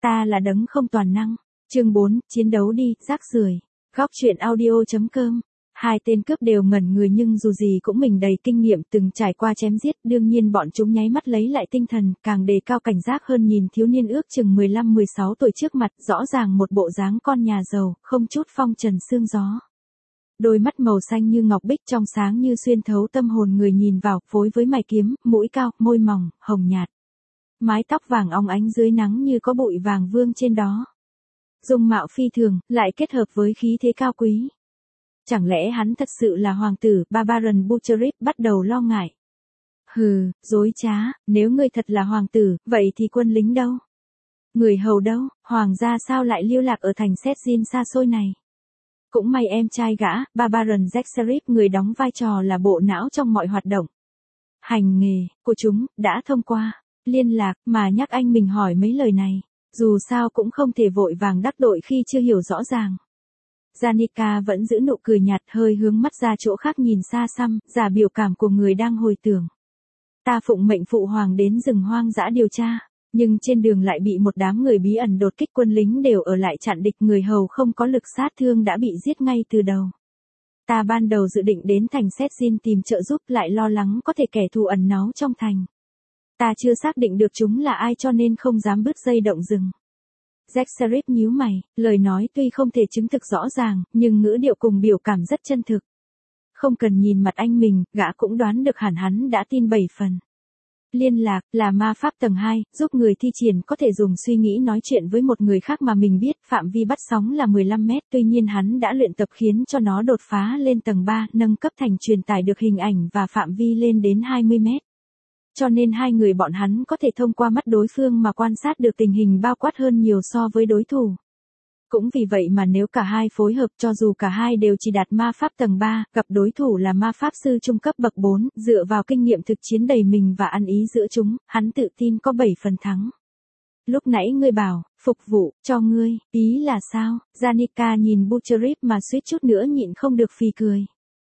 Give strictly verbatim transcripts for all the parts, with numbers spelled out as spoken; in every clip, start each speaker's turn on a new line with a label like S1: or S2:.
S1: Ta là đấng không toàn năng. Chương bốn, chiến đấu đi, rác rưởi. Góc truyện audio.com. Hai tên cướp đều ngẩn người nhưng dù gì cũng mình đầy kinh nghiệm từng trải qua chém giết, đương nhiên bọn chúng nháy mắt lấy lại tinh thần, càng đề cao cảnh giác hơn nhìn thiếu niên ước chừng mười lăm mười sáu tuổi trước mặt, rõ ràng một bộ dáng con nhà giàu, không chút phong trần sương gió. Đôi mắt màu xanh như ngọc bích trong sáng như xuyên thấu tâm hồn người nhìn vào, phối với mày kiếm, mũi cao, môi mỏng, hồng nhạt. Mái tóc vàng óng ánh dưới nắng như có bụi vàng vương trên đó. Dung mạo phi thường, lại kết hợp với khí thế cao quý. Chẳng lẽ hắn thật sự là hoàng tử? Barbaron Bucherib bắt đầu lo ngại. Hừ, dối trá, nếu ngươi thật là hoàng tử, vậy thì quân lính đâu? Người hầu đâu? Hoàng gia sao lại lưu lạc ở thành Setjin xa xôi này? Cũng may em trai gã, Barbaron Bucherib, người đóng vai trò là bộ não trong mọi hoạt động. Hành nghề của chúng đã thông qua liên lạc mà nhắc anh mình hỏi mấy lời này. Dù sao cũng không thể vội vàng đắc tội khi chưa hiểu rõ ràng. Janica vẫn giữ nụ cười nhạt, hơi hướng mắt ra chỗ khác nhìn xa xăm, giả biểu cảm của người đang hồi tưởng. Ta phụng mệnh phụ hoàng đến rừng hoang dã điều tra, nhưng trên đường lại bị một đám người bí ẩn đột kích, quân lính đều ở lại chặn địch, người hầu không có lực sát thương đã bị giết ngay từ đầu. Ta ban đầu dự định đến thành Setjin tìm trợ giúp, lại lo lắng có thể kẻ thù ẩn náu trong thành. Ta chưa xác định được chúng là ai cho nên không dám bứt dây động rừng. Bucherib nhíu mày, lời nói tuy không thể chứng thực rõ ràng, nhưng ngữ điệu cùng biểu cảm rất chân thực. Không cần nhìn mặt anh mình, gã cũng đoán được hẳn hắn đã tin bảy phần. Liên lạc là ma pháp tầng hai, giúp người thi triển có thể dùng suy nghĩ nói chuyện với một người khác mà mình biết, phạm vi bắt sóng là mười lăm mét, tuy nhiên hắn đã luyện tập khiến cho nó đột phá lên tầng ba, nâng cấp thành truyền tải được hình ảnh và phạm vi lên đến hai mươi mét. Cho nên hai người bọn hắn có thể thông qua mắt đối phương mà quan sát được tình hình bao quát hơn nhiều so với đối thủ. Cũng vì vậy mà nếu cả hai phối hợp, cho dù cả hai đều chỉ đạt ma pháp tầng ba, gặp đối thủ là ma pháp sư trung cấp bậc bốn, dựa vào kinh nghiệm thực chiến đầy mình và ăn ý giữa chúng, hắn tự tin có bảy phần thắng. Lúc nãy ngươi bảo, phục vụ, cho ngươi, ý là sao? Janica nhìn Bucherib mà suýt chút nữa nhịn không được phì cười.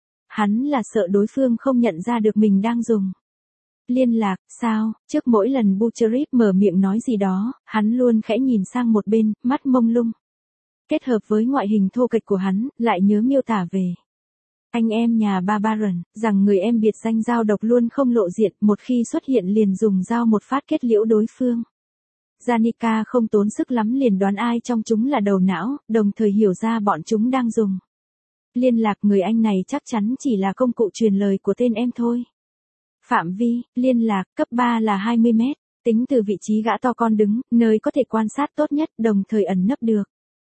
S1: Hắn là sợ đối phương không nhận ra được mình đang dùng liên lạc, sao? Trước mỗi lần Bucherib mở miệng nói gì đó, hắn luôn khẽ nhìn sang một bên, mắt mông lung. Kết hợp với ngoại hình thô kệch của hắn, lại nhớ miêu tả về anh em nhà Barbaron, rằng người em biệt danh dao độc luôn không lộ diện, một khi xuất hiện liền dùng dao một phát kết liễu đối phương. Janica không tốn sức lắm liền đoán ai trong chúng là đầu não, đồng thời hiểu ra bọn chúng đang dùng liên lạc. Người anh này chắc chắn chỉ là công cụ truyền lời của tên em thôi. Phạm vi, liên lạc, cấp ba là hai mươi mét, tính từ vị trí gã to con đứng, nơi có thể quan sát tốt nhất, đồng thời ẩn nấp được.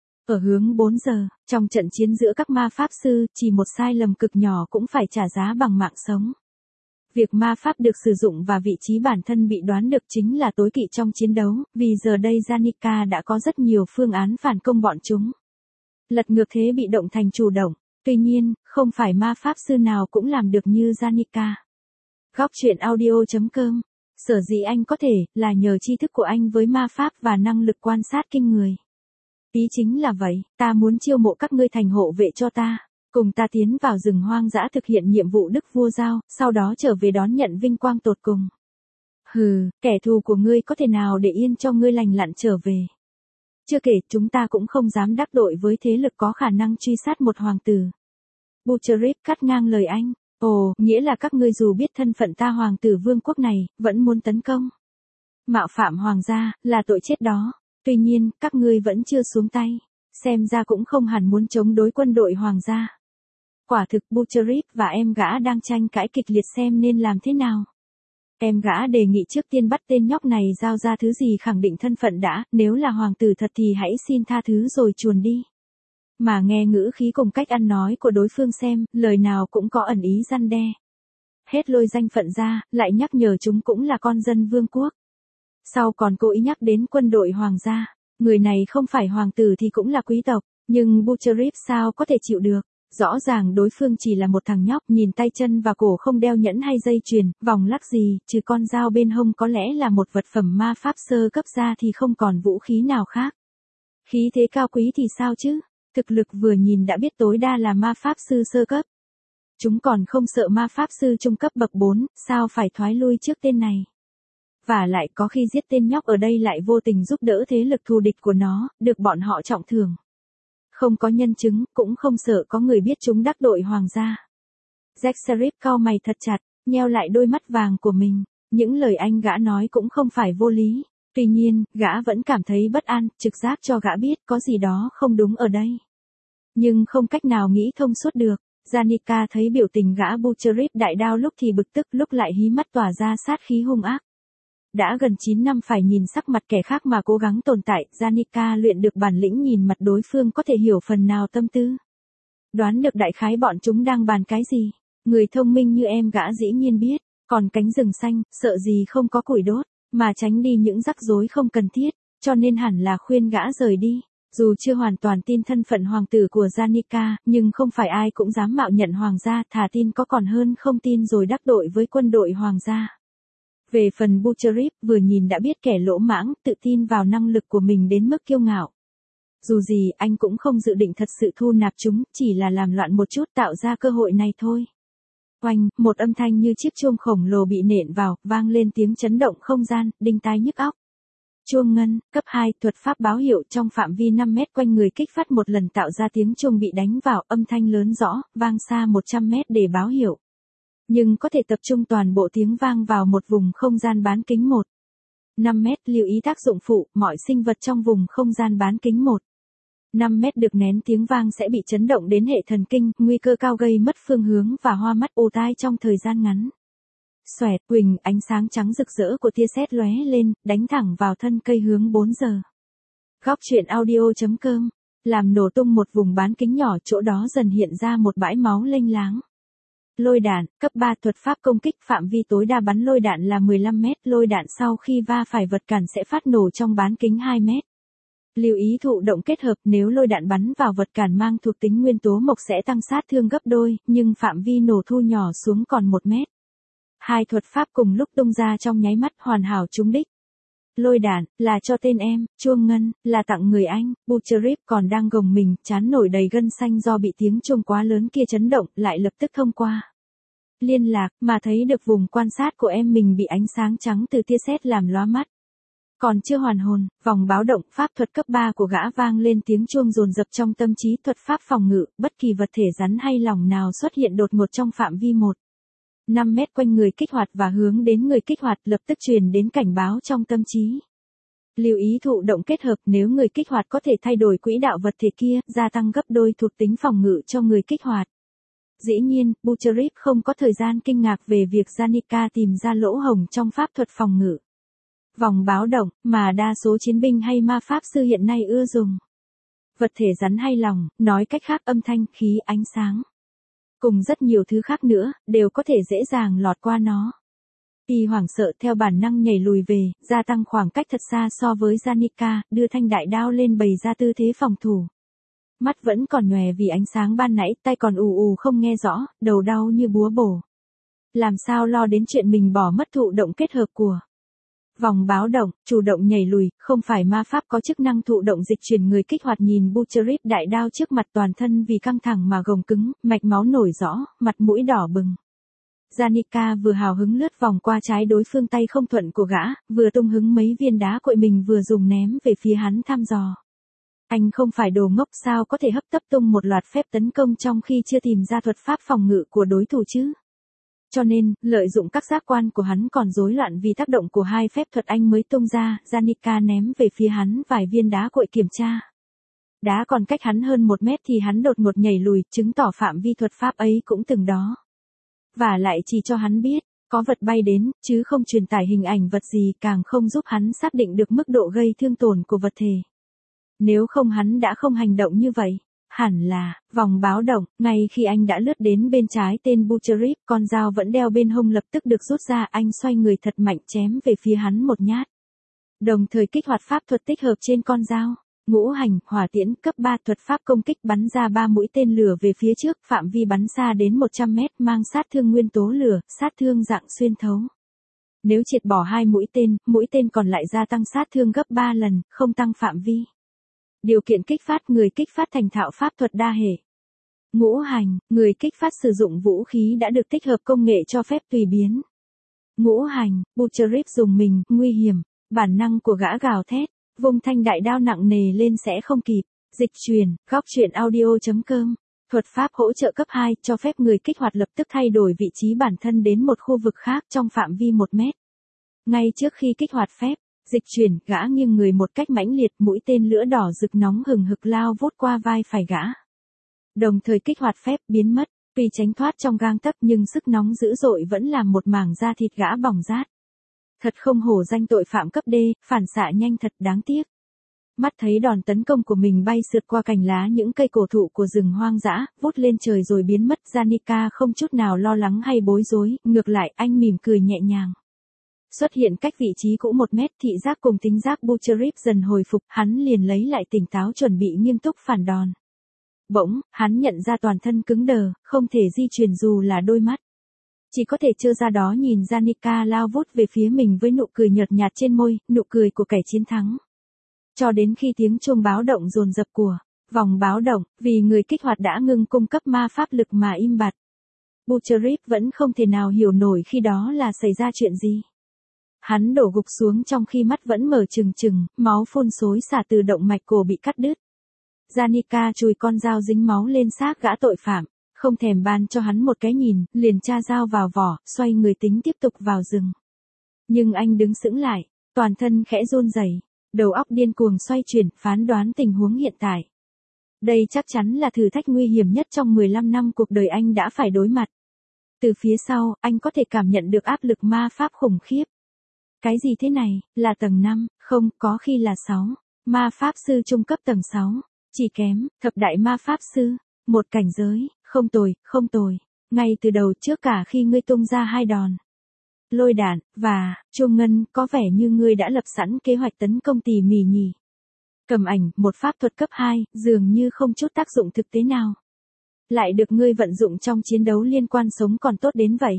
S1: Ở hướng bốn giờ, trong trận chiến giữa các ma pháp sư, chỉ một sai lầm cực nhỏ cũng phải trả giá bằng mạng sống. Việc ma pháp được sử dụng và vị trí bản thân bị đoán được chính là tối kỵ trong chiến đấu, vì giờ đây Janica đã có rất nhiều phương án phản công bọn chúng. Lật ngược thế bị động thành chủ động, tuy nhiên, không phải ma pháp sư nào cũng làm được như Janica. Góc truyện audio.com. Sở dĩ anh có thể, là nhờ tri thức của anh với ma pháp và năng lực quan sát kinh người. Ý chính là vậy, ta muốn chiêu mộ các ngươi thành hộ vệ cho ta, cùng ta tiến vào rừng hoang dã thực hiện nhiệm vụ đức vua giao, sau đó trở về đón nhận vinh quang tột cùng. Hừ, kẻ thù của ngươi có thể nào để yên cho ngươi lành lặn trở về. Chưa kể, chúng ta cũng không dám đắc tội với thế lực có khả năng truy sát một hoàng tử. Bucherib cắt ngang lời anh. Ồ, nghĩa là các ngươi dù biết thân phận ta hoàng tử vương quốc này, vẫn muốn tấn công. Mạo phạm hoàng gia, là tội chết đó. Tuy nhiên, các ngươi vẫn chưa xuống tay. Xem ra cũng không hẳn muốn chống đối quân đội hoàng gia. Quả thực Bucherib và em gã đang tranh cãi kịch liệt xem nên làm thế nào. Em gã đề nghị trước tiên bắt tên nhóc này giao ra thứ gì khẳng định thân phận đã, nếu là hoàng tử thật thì hãy xin tha thứ rồi chuồn đi. Mà nghe ngữ khí cùng cách ăn nói của đối phương xem, lời nào cũng có ẩn ý răn đe. Hết lôi danh phận ra, lại nhắc nhở chúng cũng là con dân vương quốc. Sau còn cố ý nhắc đến quân đội hoàng gia, người này không phải hoàng tử thì cũng là quý tộc, nhưng Bucherib sao có thể chịu được. Rõ ràng đối phương chỉ là một thằng nhóc, nhìn tay chân và cổ không đeo nhẫn hay dây chuyền, vòng lắc gì, trừ con dao bên hông có lẽ là một vật phẩm ma pháp sơ cấp ra thì không còn vũ khí nào khác. Khí thế cao quý thì sao chứ? Thực lực vừa nhìn đã biết tối đa là ma pháp sư sơ cấp. Chúng còn không sợ ma pháp sư trung cấp bậc bốn, sao phải thoái lui trước tên này. Và lại có khi giết tên nhóc ở đây lại vô tình giúp đỡ thế lực thù địch của nó, được bọn họ trọng thưởng. Không có nhân chứng, cũng không sợ có người biết chúng đắc tội hoàng gia. Jack Sharif cau mày thật chặt, nheo lại đôi mắt vàng của mình. Những lời anh gã nói cũng không phải vô lý. Tuy nhiên, gã vẫn cảm thấy bất an, trực giác cho gã biết có gì đó không đúng ở đây. Nhưng không cách nào nghĩ thông suốt được. Janica thấy biểu tình gã Butcherib đại đao lúc thì bực tức lúc lại hí mắt tỏa ra sát khí hung ác. Đã gần chín năm phải nhìn sắc mặt kẻ khác mà cố gắng tồn tại, Janica luyện được bản lĩnh nhìn mặt đối phương có thể hiểu phần nào tâm tư. Đoán được đại khái bọn chúng đang bàn cái gì. Người thông minh như em gã dĩ nhiên biết, còn cánh rừng xanh, sợ gì không có củi đốt, mà tránh đi những rắc rối không cần thiết, cho nên hẳn là khuyên gã rời đi. Dù chưa hoàn toàn tin thân phận hoàng tử của Janica, nhưng không phải ai cũng dám mạo nhận hoàng gia, thà tin có còn hơn không tin rồi đắc tội với quân đội hoàng gia. Về phần Butcherib, vừa nhìn đã biết kẻ lỗ mãng, tự tin vào năng lực của mình đến mức kiêu ngạo. Dù gì, anh cũng không dự định thật sự thu nạp chúng, chỉ là làm loạn một chút tạo ra cơ hội này thôi. Oanh, một âm thanh như chiếc chuông khổng lồ bị nện vào, vang lên tiếng chấn động không gian, đinh tai nhức óc. Chuông ngân, cấp hai, thuật pháp báo hiệu trong phạm vi năm mét quanh người kích phát một lần tạo ra tiếng chuông bị đánh vào, âm thanh lớn rõ, vang xa một trăm mét để báo hiệu. Nhưng có thể tập trung toàn bộ tiếng vang vào một vùng không gian bán kính một. năm mét, lưu ý tác dụng phụ, mọi sinh vật trong vùng không gian bán kính một. năm mét được nén tiếng vang sẽ bị chấn động đến hệ thần kinh, nguy cơ cao gây mất phương hướng và hoa mắt ù tai trong thời gian ngắn. Xoẹt, huỳnh, ánh sáng trắng rực rỡ của tia sét lóe lên, đánh thẳng vào thân cây hướng bốn giờ. Góc truyện audio chấm com, làm nổ tung một vùng bán kính nhỏ, chỗ đó dần hiện ra một bãi máu lênh láng. Lôi đạn, cấp ba, thuật pháp công kích, phạm vi tối đa bắn lôi đạn là mười lăm mét, lôi đạn sau khi va phải vật cản sẽ phát nổ trong bán kính hai mét. Lưu ý thụ động kết hợp, nếu lôi đạn bắn vào vật cản mang thuộc tính nguyên tố mộc sẽ tăng sát thương gấp đôi, nhưng phạm vi nổ thu nhỏ xuống còn một mét. Hai thuật pháp cùng lúc tung ra trong nháy mắt, hoàn hảo trúng đích. Lôi đạn, là cho tên em, chuông ngân, là tặng người anh, Butcherib còn đang gồng mình, trán nổi đầy gân xanh do bị tiếng chuông quá lớn kia chấn động, lại lập tức thông qua liên lạc, mà thấy được vùng quan sát của em mình bị ánh sáng trắng từ tia sét làm lóa mắt. Còn chưa hoàn hồn, vòng báo động, pháp thuật cấp ba của gã vang lên tiếng chuông dồn dập trong tâm trí, thuật pháp phòng ngự, bất kỳ vật thể rắn hay lỏng nào xuất hiện đột ngột trong phạm vi một. năm mét quanh người kích hoạt và hướng đến người kích hoạt, lập tức truyền đến cảnh báo trong tâm trí. Lưu ý thụ động kết hợp, nếu người kích hoạt có thể thay đổi quỹ đạo vật thể kia, gia tăng gấp đôi thuộc tính phòng ngự cho người kích hoạt. Dĩ nhiên, Butcherib không có thời gian kinh ngạc về việc Janica tìm ra lỗ hổng trong pháp thuật phòng ngự. Vòng báo động, mà đa số chiến binh hay ma pháp sư hiện nay ưa dùng. Vật thể rắn hay lỏng, nói cách khác âm thanh, khí, ánh sáng. Cùng rất nhiều thứ khác nữa, đều có thể dễ dàng lọt qua nó. Y hoảng sợ theo bản năng nhảy lùi về, gia tăng khoảng cách thật xa so với Janica, đưa thanh đại đao lên bày ra tư thế phòng thủ. Mắt vẫn còn nhòe vì ánh sáng ban nãy, tay còn ù ù không nghe rõ, đầu đau như búa bổ. Làm sao lo đến chuyện mình bỏ mất thụ động kết hợp của vòng báo động, chủ động nhảy lùi, không phải ma pháp có chức năng thụ động dịch chuyển người kích hoạt. Nhìn Butcherib đại đao trước mặt, toàn thân vì căng thẳng mà gồng cứng, mạch máu nổi rõ, mặt mũi đỏ bừng. Janica vừa hào hứng lướt vòng qua trái đối phương, tay không thuận của gã, vừa tung hứng mấy viên đá cội mình vừa dùng ném về phía hắn thăm dò. Anh không phải đồ ngốc, sao có thể hấp tấp tung một loạt phép tấn công trong khi chưa tìm ra thuật pháp phòng ngự của đối thủ chứ? Cho nên, lợi dụng các giác quan của hắn còn rối loạn vì tác động của hai phép thuật anh mới tung ra, Janica ném về phía hắn vài viên đá cội kiểm tra. Đá còn cách hắn hơn một mét thì hắn đột ngột nhảy lùi, chứng tỏ phạm vi thuật pháp ấy cũng từng đó. Và lại chỉ cho hắn biết, có vật bay đến, chứ không truyền tải hình ảnh vật gì, càng không giúp hắn xác định được mức độ gây thương tổn của vật thể. Nếu không hắn đã không hành động như vậy. Hẳn là, vòng báo động, ngay khi anh đã lướt đến bên trái tên Butcherib, con dao vẫn đeo bên hông lập tức được rút ra, anh xoay người thật mạnh chém về phía hắn một nhát. Đồng thời kích hoạt pháp thuật tích hợp trên con dao. Ngũ hành, hỏa tiễn, cấp ba, thuật pháp công kích, bắn ra ba mũi tên lửa về phía trước, phạm vi bắn xa đến một trăm mét, mang sát thương nguyên tố lửa, sát thương dạng xuyên thấu. Nếu triệt bỏ hai mũi tên, mũi tên còn lại gia tăng sát thương gấp ba lần, không tăng phạm vi. Điều kiện kích phát, người kích phát thành thạo pháp thuật đa hệ. Ngũ hành, người kích phát sử dụng vũ khí đã được tích hợp công nghệ cho phép tùy biến. Ngũ hành, Butcherif dùng mình, nguy hiểm, bản năng của gã gào thét, vung thanh đại đao nặng nề lên sẽ không kịp. Dịch truyền, góc truyện audio.com. Thuật pháp hỗ trợ cấp hai cho phép người kích hoạt lập tức thay đổi vị trí bản thân đến một khu vực khác trong phạm vi một mét. Ngay trước khi kích hoạt phép, dịch chuyển, gã nghiêng người một cách mãnh liệt, mũi tên lửa đỏ rực nóng hừng hực lao vút qua vai phải gã. Đồng thời kích hoạt phép biến mất, tuy tránh thoát trong gang tấc nhưng sức nóng dữ dội vẫn làm một mảng da thịt gã bỏng rát. Thật không hổ danh tội phạm cấp D, phản xạ nhanh thật đáng tiếc. Mắt thấy đòn tấn công của mình bay sượt qua cành lá những cây cổ thụ của rừng hoang dã, vút lên trời rồi biến mất. Janica không chút nào lo lắng hay bối rối, ngược lại anh mỉm cười nhẹ nhàng. Xuất hiện cách vị trí cũ một mét, thị giác cùng tính giác Butcherif dần hồi phục, hắn liền lấy lại tỉnh táo chuẩn bị nghiêm túc phản đòn. Bỗng, hắn nhận ra toàn thân cứng đờ, không thể di chuyển dù là đôi mắt. Chỉ có thể trơ ra đó nhìn Janica lao vút về phía mình với nụ cười nhợt nhạt trên môi, nụ cười của kẻ chiến thắng. Cho đến khi tiếng chuông báo động dồn dập của vòng báo động, vì người kích hoạt đã ngừng cung cấp ma pháp lực mà im bặt. Butcherif vẫn không thể nào hiểu nổi khi đó là xảy ra chuyện gì. Hắn đổ gục xuống trong khi mắt vẫn mở trừng trừng, máu phun xối xả từ động mạch cổ bị cắt đứt. Janica chùi con dao dính máu lên xác gã tội phạm, không thèm ban cho hắn một cái nhìn, liền tra dao vào vỏ, xoay người tính tiếp tục vào rừng. Nhưng anh đứng sững lại, toàn thân khẽ run rẩy, đầu óc điên cuồng xoay chuyển, phán đoán tình huống hiện tại. Đây chắc chắn là thử thách nguy hiểm nhất trong mười lăm năm cuộc đời anh đã phải đối mặt. Từ phía sau, anh có thể cảm nhận được áp lực ma pháp khủng khiếp. Cái gì thế này, là tầng năm, không, có khi là sáu. Ma pháp sư trung cấp tầng sáu, chỉ kém, thập đại ma pháp sư, một cảnh giới, không tồi, không tồi. Ngay từ đầu trước cả khi ngươi tung ra hai đòn lôi đạn, và, chuông ngân, có vẻ như ngươi đã lập sẵn kế hoạch tấn công tỉ mỉ nhỉ. Cầm ảnh, một pháp thuật cấp hai, dường như không chút tác dụng thực tế nào. Lại được ngươi vận dụng trong chiến đấu liên quan sống còn tốt đến vậy.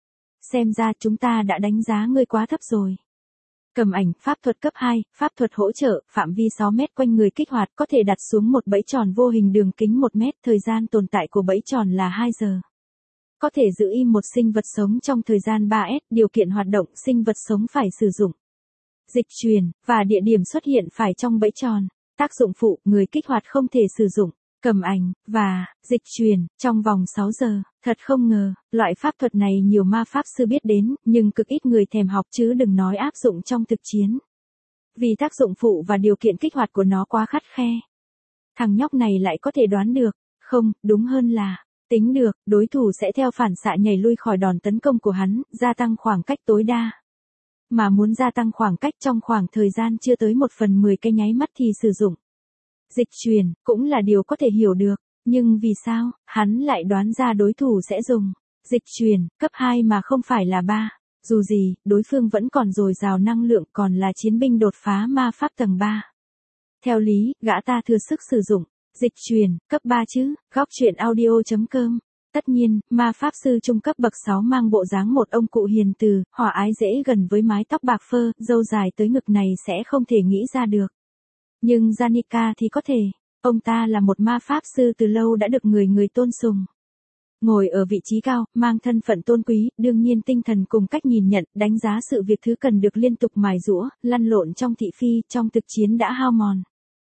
S1: Xem ra chúng ta đã đánh giá ngươi quá thấp rồi. Cầm ảnh, pháp thuật cấp hai, pháp thuật hỗ trợ, phạm vi sáu mét quanh người kích hoạt có thể đặt xuống một bẫy tròn vô hình đường kính một mét, thời gian tồn tại của bẫy tròn là hai giờ. Có thể giữ im một sinh vật sống trong thời gian ba S, điều kiện hoạt động sinh vật sống phải sử dụng dịch truyền, và địa điểm xuất hiện phải trong bẫy tròn. Tác dụng phụ, người kích hoạt không thể sử dụng cầm ảnh, và dịch truyền, trong vòng sáu giờ. Thật không ngờ, loại pháp thuật này nhiều ma pháp sư biết đến, nhưng cực ít người thèm học chứ đừng nói áp dụng trong thực chiến. Vì tác dụng phụ và điều kiện kích hoạt của nó quá khắt khe. Thằng nhóc này lại có thể đoán được, không, đúng hơn là tính được, đối thủ sẽ theo phản xạ nhảy lui khỏi đòn tấn công của hắn, gia tăng khoảng cách tối đa. Mà muốn gia tăng khoảng cách trong khoảng thời gian chưa tới một phần mười cái nháy mắt thì sử dụng dịch truyền, cũng là điều có thể hiểu được. Nhưng vì sao, hắn lại đoán ra đối thủ sẽ dùng dịch truyền, cấp hai mà không phải là ba. Dù gì, đối phương vẫn còn dồi dào năng lượng, còn là chiến binh đột phá ma pháp tầng ba. Theo lý, gã ta thừa sức sử dụng dịch truyền, cấp ba chứ, góc truyện audio.com. Tất nhiên, ma pháp sư trung cấp bậc sáu mang bộ dáng một ông cụ hiền từ, hòa ái dễ gần với mái tóc bạc phơ, râu dài tới ngực này sẽ không thể nghĩ ra được. Nhưng Janica thì có thể. Ông ta là một ma pháp sư từ lâu đã được người người tôn sùng. Ngồi ở vị trí cao, mang thân phận tôn quý, đương nhiên tinh thần cùng cách nhìn nhận, đánh giá sự việc thứ cần được liên tục mài giũa, lăn lộn trong thị phi, trong thực chiến đã hao mòn.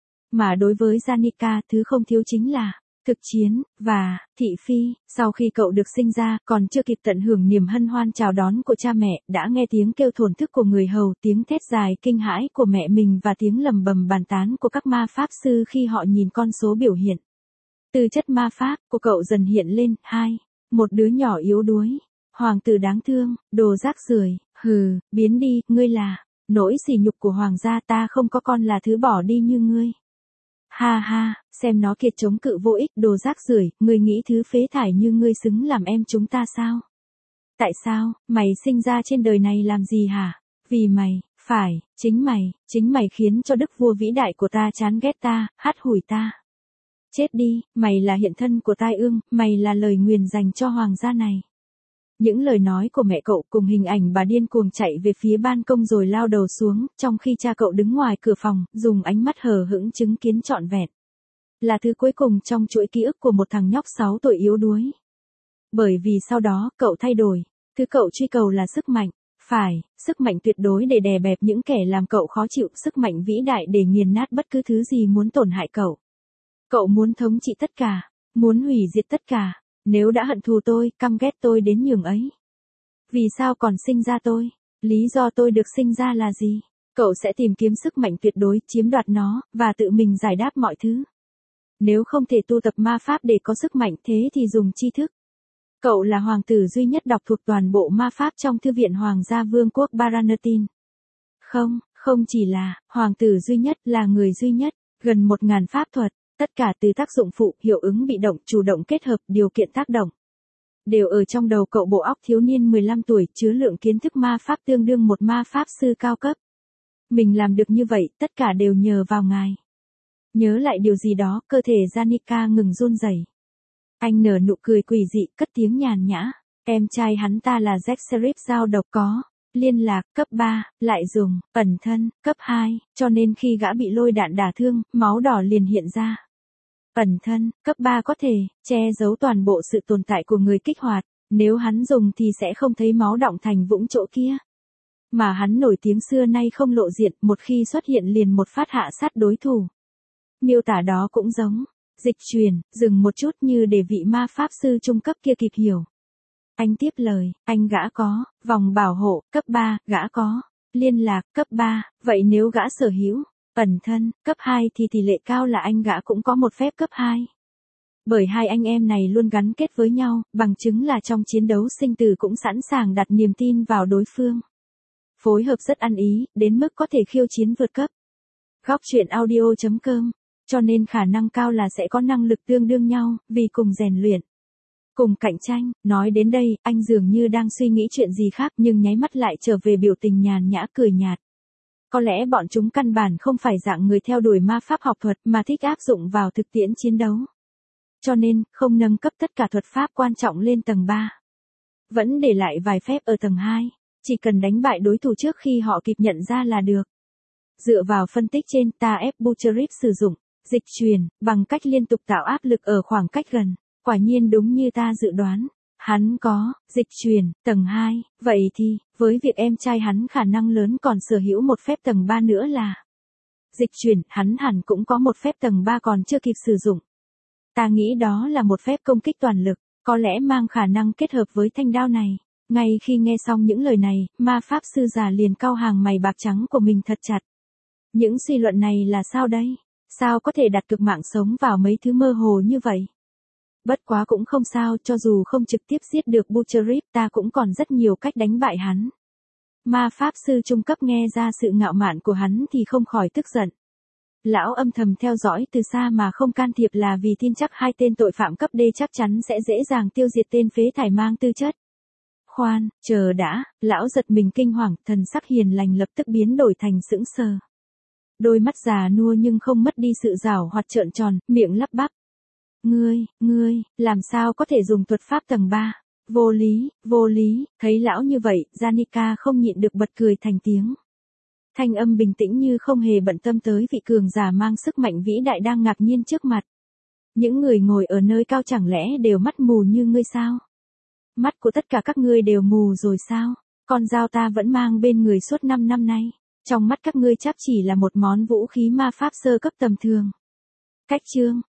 S1: Mà đối với Janica, thứ không thiếu chính là thực chiến, và thị phi. Sau khi cậu được sinh ra, còn chưa kịp tận hưởng niềm hân hoan chào đón của cha mẹ, đã nghe tiếng kêu thổn thức của người hầu, tiếng thét dài kinh hãi của mẹ mình và tiếng lầm bầm bàn tán của các ma pháp sư khi họ nhìn con số biểu hiện. Tư chất ma pháp của cậu dần hiện lên, hai, một đứa nhỏ yếu đuối, hoàng tử đáng thương, đồ rác rưởi, hừ, biến đi, ngươi là nỗi sỉ nhục của hoàng gia, ta không có con là thứ bỏ đi như ngươi. Ha ha, xem nó kiệt chống cự vô ích, đồ rác rưởi, ngươi nghĩ thứ phế thải như ngươi xứng làm em chúng ta sao? Tại sao, mày sinh ra trên đời này làm gì hả? Vì mày, phải, chính mày, chính mày khiến cho đức vua vĩ đại của ta chán ghét ta, hắt hủi ta. Chết đi, mày là hiện thân của tai ương, mày là lời nguyền dành cho hoàng gia này. Những lời nói của mẹ cậu cùng hình ảnh bà điên cuồng chạy về phía ban công rồi lao đầu xuống, trong khi cha cậu đứng ngoài cửa phòng, dùng ánh mắt hờ hững chứng kiến trọn vẹn. Là thứ cuối cùng trong chuỗi ký ức của một thằng nhóc sáu tuổi yếu đuối. Bởi vì sau đó, cậu thay đổi. Thứ cậu truy cầu là sức mạnh, Phải, sức mạnh tuyệt đối để đè bẹp những kẻ làm cậu khó chịu, sức mạnh vĩ đại để nghiền nát bất cứ thứ gì muốn tổn hại cậu. Cậu muốn thống trị tất cả, muốn hủy diệt tất cả. Nếu đã hận thù tôi, căm ghét tôi đến nhường ấy, vì sao còn sinh ra tôi? Lý do tôi được sinh ra là gì? Cậu sẽ tìm kiếm sức mạnh tuyệt đối, chiếm đoạt nó, và tự mình giải đáp mọi thứ. Nếu không thể tu tập ma pháp để có sức mạnh, thế thì dùng tri thức. Cậu là hoàng tử duy nhất đọc thuộc toàn bộ ma pháp trong Thư viện Hoàng gia Vương quốc Baranatin. Không, không chỉ là, hoàng tử duy nhất, là người duy nhất, gần một ngàn pháp thuật, tất cả từ tác dụng phụ, hiệu ứng bị động, chủ động kết hợp, điều kiện tác động. Đều ở trong đầu cậu. Bộ óc thiếu niên mười lăm tuổi chứa lượng kiến thức ma pháp tương đương một ma pháp sư cao cấp. Mình làm được như vậy, tất cả đều nhờ vào ngài. Nhớ lại điều gì đó, cơ thể Janica ngừng run rẩy. Anh nở nụ cười quỷ dị, cất tiếng nhàn nhã. Em trai hắn ta là Jack Serif giao độc có. Liên lạc, cấp ba, lại dùng, ẩn thân, cấp hai, cho nên khi gã bị lôi đạn đả thương, máu đỏ liền hiện ra. Ẩn thân, cấp ba có thể, che giấu toàn bộ sự tồn tại của người kích hoạt, nếu hắn dùng thì sẽ không thấy máu đọng thành vũng chỗ kia. Mà hắn nổi tiếng xưa nay không lộ diện, một khi xuất hiện liền một phát hạ sát đối thủ. Miêu tả đó cũng giống, dịch truyền, dừng một chút như để vị ma pháp sư trung cấp kia kịp hiểu. Anh tiếp lời, anh gã có, vòng bảo hộ, cấp ba, gã có, liên lạc, cấp ba, vậy nếu gã sở hữu, ẩn thân, cấp hai thì tỷ lệ cao là anh gã cũng có một phép cấp hai. Bởi hai anh em này luôn gắn kết với nhau, bằng chứng là trong chiến đấu sinh tử cũng sẵn sàng đặt niềm tin vào đối phương. Phối hợp rất ăn ý, đến mức có thể khiêu chiến vượt cấp. Góc truyện audio chấm com, cho nên khả năng cao là sẽ có năng lực tương đương nhau, vì cùng rèn luyện, cùng cạnh tranh. Nói đến đây, anh dường như đang suy nghĩ chuyện gì khác nhưng nháy mắt lại trở về biểu tình nhàn nhã cười nhạt. Có lẽ bọn chúng căn bản không phải dạng người theo đuổi ma pháp học thuật mà thích áp dụng vào thực tiễn chiến đấu. Cho nên, không nâng cấp tất cả thuật pháp quan trọng lên tầng ba. Vẫn để lại vài phép ở tầng hai, chỉ cần đánh bại đối thủ trước khi họ kịp nhận ra là được. Dựa vào phân tích trên, ta ép Butcherif sử dụng dịch truyền bằng cách liên tục tạo áp lực ở khoảng cách gần. Quả nhiên đúng như ta dự đoán, hắn có dịch truyền tầng hai, vậy thì, với việc em trai hắn khả năng lớn còn sở hữu một phép tầng ba nữa là dịch truyền, hắn hẳn cũng có một phép tầng ba còn chưa kịp sử dụng. Ta nghĩ đó là một phép công kích toàn lực, có lẽ mang khả năng kết hợp với thanh đao này. Ngay khi nghe xong những lời này, ma pháp sư già liền cau hàng mày bạc trắng của mình thật chặt. Những suy luận này là sao đây? Sao có thể đặt cược mạng sống vào mấy thứ mơ hồ như vậy? Bất quá cũng không sao, cho dù không trực tiếp giết được Butcherif, ta cũng còn rất nhiều cách đánh bại hắn. Ma pháp sư trung cấp nghe ra sự ngạo mạn của hắn thì không khỏi tức giận. Lão âm thầm theo dõi từ xa mà không can thiệp là vì tin chắc hai tên tội phạm cấp D chắc chắn sẽ dễ dàng tiêu diệt tên phế thải mang tư chất. Khoan, chờ đã, lão giật mình kinh hoàng, thần sắc hiền lành lập tức biến đổi thành sững sờ. Đôi mắt già nua nhưng không mất đi sự giảo hoạt trợn tròn, miệng lắp bắp. Ngươi, ngươi, làm sao có thể dùng thuật pháp tầng ba? Vô lý, vô lý, thấy lão như vậy, Janica không nhịn được bật cười thành tiếng. Thanh âm bình tĩnh như không hề bận tâm tới vị cường giả mang sức mạnh vĩ đại đang ngạc nhiên trước mặt. Những người ngồi ở nơi cao chẳng lẽ đều mắt mù như ngươi sao? Mắt của tất cả các ngươi đều mù rồi sao? Con dao ta vẫn mang bên người suốt năm năm nay. Trong mắt các ngươi chắc chỉ là một món vũ khí ma pháp sơ cấp tầm thường. Cách chương